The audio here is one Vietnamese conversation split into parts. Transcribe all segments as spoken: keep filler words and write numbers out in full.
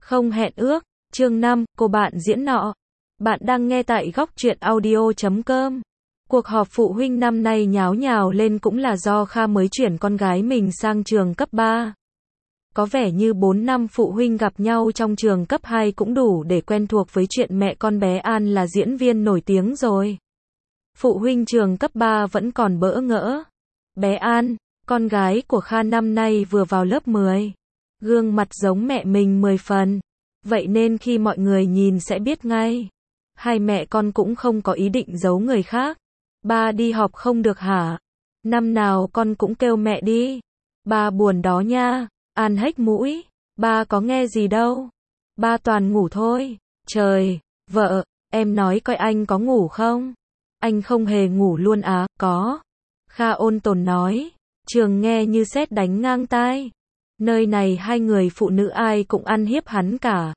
Không hẹn ước, chương năm, cô bạn diễn nọ. Bạn đang nghe tại góc truyện audio chấm com. Cuộc họp phụ huynh năm nay nháo nhào lên cũng là do Kha mới chuyển con gái mình sang trường cấp ba. Có vẻ như bốn năm phụ huynh gặp nhau trong trường cấp hai cũng đủ để quen thuộc với chuyện mẹ con bé An là diễn viên nổi tiếng rồi. Phụ huynh trường cấp ba vẫn còn bỡ ngỡ. Bé An, con gái của Kha năm nay vừa vào lớp mười. Gương mặt giống mẹ mình mười phần. Vậy nên khi mọi người nhìn sẽ biết ngay. Hai mẹ con cũng không có ý định giấu người khác. Ba đi họp không được hả? Năm nào con cũng kêu mẹ đi. Ba buồn đó nha. An hếch mũi. Ba có nghe gì đâu. Ba toàn ngủ thôi. Trời, vợ, em nói coi anh có ngủ không? Anh không hề ngủ luôn á, có. Kha ôn tồn nói. Trường nghe như sét đánh ngang tai. Nơi này hai người phụ nữ ai cũng ăn hiếp hắn cả.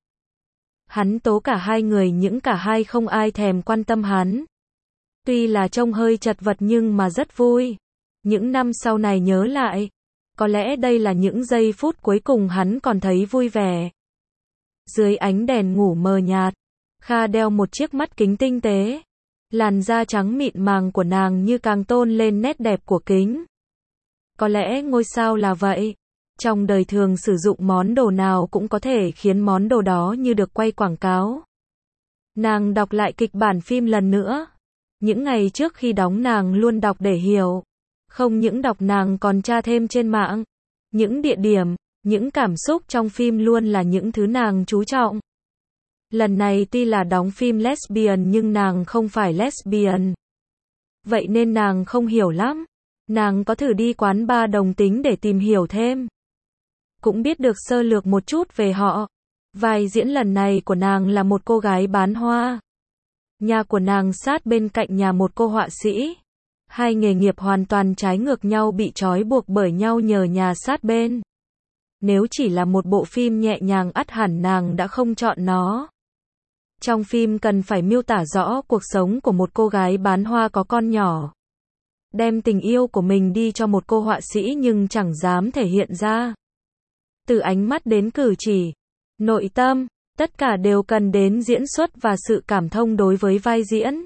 Hắn tố cả hai người những cả hai không ai thèm quan tâm hắn. Tuy là trông hơi chật vật nhưng mà rất vui. Những năm sau này nhớ lại, có lẽ đây là những giây phút cuối cùng hắn còn thấy vui vẻ. Dưới ánh đèn ngủ mờ nhạt, Kha đeo một chiếc mắt kính tinh tế. Làn da trắng mịn màng của nàng như càng tôn lên nét đẹp của kính. Có lẽ ngôi sao là vậy. Trong đời thường sử dụng món đồ nào cũng có thể khiến món đồ đó như được quay quảng cáo. Nàng đọc lại kịch bản phim lần nữa. Những ngày trước khi đóng nàng luôn đọc để hiểu. Không những đọc nàng còn tra thêm trên mạng. Những địa điểm, những cảm xúc trong phim luôn là những thứ nàng chú trọng. Lần này tuy là đóng phim lesbian nhưng nàng không phải lesbian. Vậy nên nàng không hiểu lắm. Nàng có thử đi quán bar đồng tính để tìm hiểu thêm. Cũng biết được sơ lược một chút về họ. Vai diễn lần này của nàng là một cô gái bán hoa. Nhà của nàng sát bên cạnh nhà một cô họa sĩ. Hai nghề nghiệp hoàn toàn trái ngược nhau bị trói buộc bởi nhau nhờ nhà sát bên. Nếu chỉ là một bộ phim nhẹ nhàng ắt hẳn nàng đã không chọn nó. Trong phim cần phải miêu tả rõ cuộc sống của một cô gái bán hoa có con nhỏ. Đem tình yêu của mình đi cho một cô họa sĩ nhưng chẳng dám thể hiện ra. Từ ánh mắt đến cử chỉ, nội tâm, tất cả đều cần đến diễn xuất và sự cảm thông đối với vai diễn.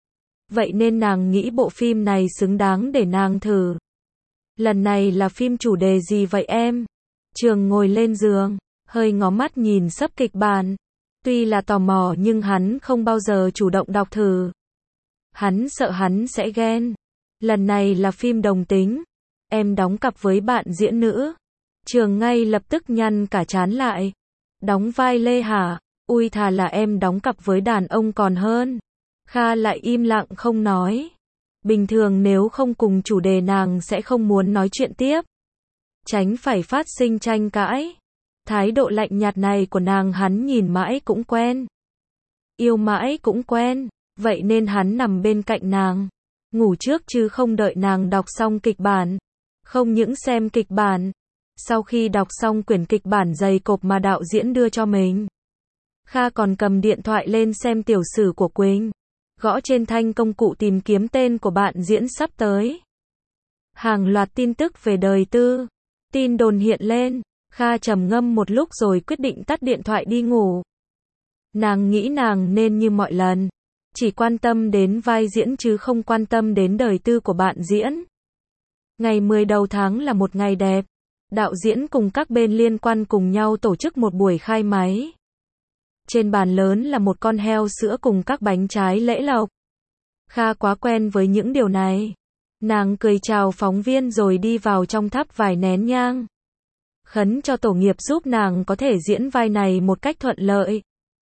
Vậy nên nàng nghĩ bộ phim này xứng đáng để nàng thử. Lần này là phim chủ đề gì vậy em? Trường ngồi lên giường, hơi ngó mắt nhìn sấp kịch bản. Tuy là tò mò nhưng hắn không bao giờ chủ động đọc thử. Hắn sợ hắn sẽ ghen. Lần này là phim đồng tính. Em đóng cặp với bạn diễn nữ. Trường ngay lập tức nhăn cả trán lại. Đóng vai Lê hả? Ui thà là em đóng cặp với đàn ông còn hơn. Kha lại im lặng không nói. Bình thường nếu không cùng chủ đề nàng sẽ không muốn nói chuyện tiếp. Tránh phải phát sinh tranh cãi. Thái độ lạnh nhạt này của nàng hắn nhìn mãi cũng quen. Yêu mãi cũng quen. Vậy nên hắn nằm bên cạnh nàng. Ngủ trước chứ không đợi nàng đọc xong kịch bản. Không những xem kịch bản. Sau khi đọc xong quyển kịch bản dày cộp mà đạo diễn đưa cho mình, Kha còn cầm điện thoại lên xem tiểu sử của Quỳnh. Gõ trên thanh công cụ tìm kiếm tên của bạn diễn sắp tới. Hàng loạt tin tức về đời tư. Tin đồn hiện lên. Kha trầm ngâm một lúc rồi quyết định tắt điện thoại đi ngủ. Nàng nghĩ nàng nên như mọi lần. Chỉ quan tâm đến vai diễn chứ không quan tâm đến đời tư của bạn diễn. Ngày mười đầu tháng là một ngày đẹp. Đạo diễn cùng các bên liên quan cùng nhau tổ chức một buổi khai máy. Trên bàn lớn là một con heo sữa cùng các bánh trái lễ lộc. Kha quá quen với những điều này. Nàng cười chào phóng viên rồi đi vào trong thắp vài nén nhang. Khấn cho tổ nghiệp giúp nàng có thể diễn vai này một cách thuận lợi.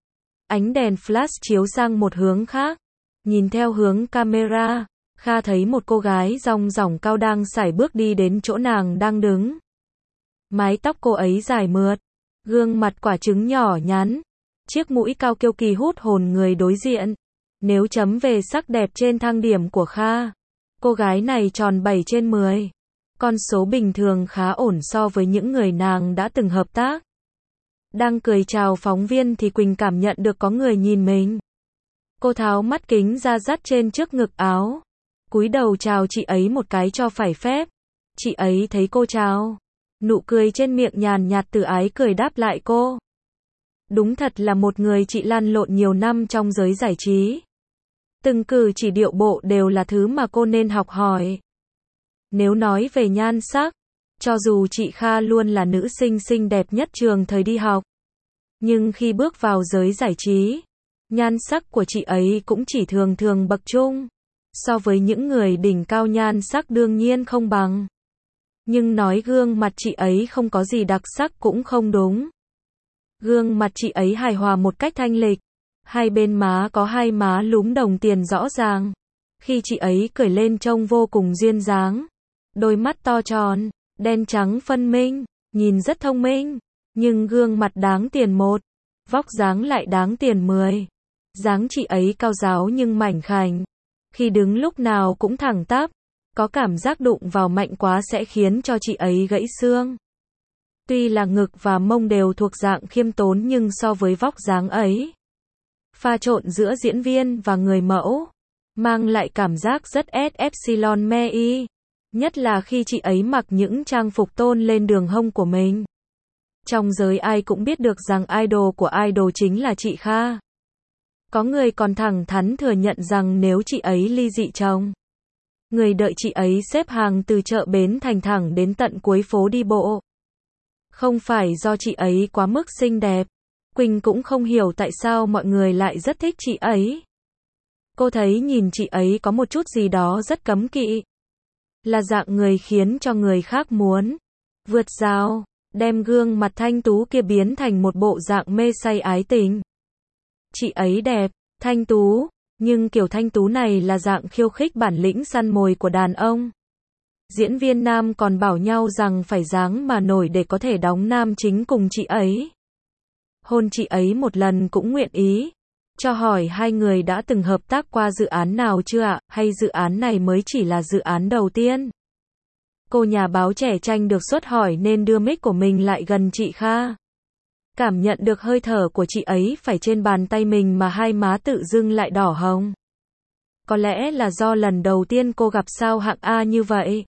Ánh đèn flash chiếu sang một hướng khác. Nhìn theo hướng camera, Kha thấy một cô gái rong ròng cao đang sải bước đi đến chỗ nàng đang đứng. Mái tóc cô ấy dài mượt, gương mặt quả trứng nhỏ nhắn, chiếc mũi cao kiêu kỳ hút hồn người đối diện. Nếu chấm về sắc đẹp trên thang điểm của Kha, cô gái này tròn bảy trên mười. Con số bình thường khá ổn so với những người nàng đã từng hợp tác. Đang cười chào phóng viên thì Quỳnh cảm nhận được có người nhìn mình. Cô tháo mắt kính ra dắt trên trước ngực áo. Cúi đầu chào chị ấy một cái cho phải phép. Chị ấy thấy cô chào. Nụ cười trên miệng nhàn nhạt từ ái cười đáp lại cô. Đúng thật là một người chị lăn lộn nhiều năm trong giới giải trí. Từng cử chỉ điệu bộ đều là thứ mà cô nên học hỏi. Nếu nói về nhan sắc, cho dù chị Kha luôn là nữ sinh xinh đẹp nhất trường thời đi học, nhưng khi bước vào giới giải trí, nhan sắc của chị ấy cũng chỉ thường thường bậc trung. So với những người đỉnh cao nhan sắc đương nhiên không bằng. Nhưng nói gương mặt chị ấy không có gì đặc sắc cũng không đúng. Gương mặt chị ấy hài hòa một cách thanh lịch. Hai bên má có hai má lúm đồng tiền rõ ràng. Khi chị ấy cười lên trông vô cùng duyên dáng. Đôi mắt to tròn, đen trắng phân minh, nhìn rất thông minh. Nhưng gương mặt đáng tiền một, vóc dáng lại đáng tiền mười. Dáng chị ấy cao ráo nhưng mảnh khảnh. Khi đứng lúc nào cũng thẳng tắp. Có cảm giác đụng vào mạnh quá sẽ khiến cho chị ấy gãy xương. Tuy là ngực và mông đều thuộc dạng khiêm tốn nhưng so với vóc dáng ấy, pha trộn giữa diễn viên và người mẫu, mang lại cảm giác rất epsilon me y. Nhất là khi chị ấy mặc những trang phục tôn lên đường hông của mình. Trong giới ai cũng biết được rằng idol của idol chính là chị Kha. Có người còn thẳng thắn thừa nhận rằng nếu chị ấy ly dị chồng, người đợi chị ấy xếp hàng từ chợ Bến Thành thẳng đến tận cuối phố đi bộ. Không phải do chị ấy quá mức xinh đẹp. Quỳnh cũng không hiểu tại sao mọi người lại rất thích chị ấy. Cô thấy nhìn chị ấy có một chút gì đó rất cấm kỵ. Là dạng người khiến cho người khác muốn vượt rào, đem gương mặt thanh tú kia biến thành một bộ dạng mê say ái tình. Chị ấy đẹp, thanh tú, nhưng kiểu thanh tú này là dạng khiêu khích bản lĩnh săn mồi của đàn ông. Diễn viên nam còn bảo nhau rằng phải dáng mà nổi để có thể đóng nam chính cùng chị ấy. Hôn chị ấy một lần cũng nguyện ý. Cho hỏi hai người đã từng hợp tác qua dự án nào chưa ạ, hay dự án này mới chỉ là dự án đầu tiên? Cô nhà báo trẻ tranh được xuất hỏi nên đưa mic của mình lại gần chị Kha. Cảm nhận được hơi thở của chị ấy phải trên bàn tay mình mà hai má tự dưng lại đỏ hồng. Có lẽ là do lần đầu tiên cô gặp sao hạng A như vậy.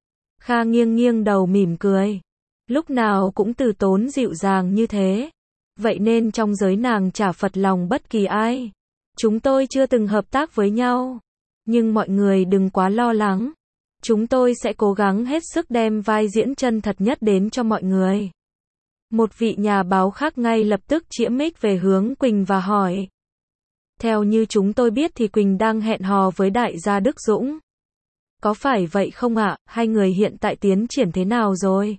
Kha nghiêng nghiêng đầu mỉm cười. Lúc nào cũng từ tốn dịu dàng như thế. Vậy nên trong giới nàng chả phật lòng bất kỳ ai. Chúng tôi chưa từng hợp tác với nhau. Nhưng mọi người đừng quá lo lắng. Chúng tôi sẽ cố gắng hết sức đem vai diễn chân thật nhất đến cho mọi người. Một vị nhà báo khác ngay lập tức chĩa mic về hướng Quỳnh và hỏi. Theo như chúng tôi biết thì Quỳnh đang hẹn hò với đại gia Đức Dũng. Có phải vậy không ạ? Hai người hiện tại tiến triển thế nào rồi?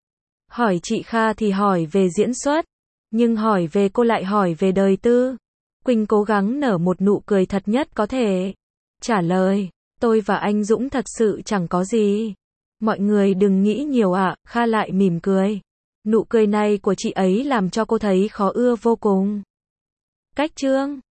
Hỏi chị Kha thì hỏi về diễn xuất. Nhưng hỏi về cô lại hỏi về đời tư. Quỳnh cố gắng nở một nụ cười thật nhất có thể. Trả lời, tôi và anh Dũng thật sự chẳng có gì. Mọi người đừng nghĩ nhiều ạ. Kha lại mỉm cười. Nụ cười này của chị ấy làm cho cô thấy khó ưa vô cùng. Cách chương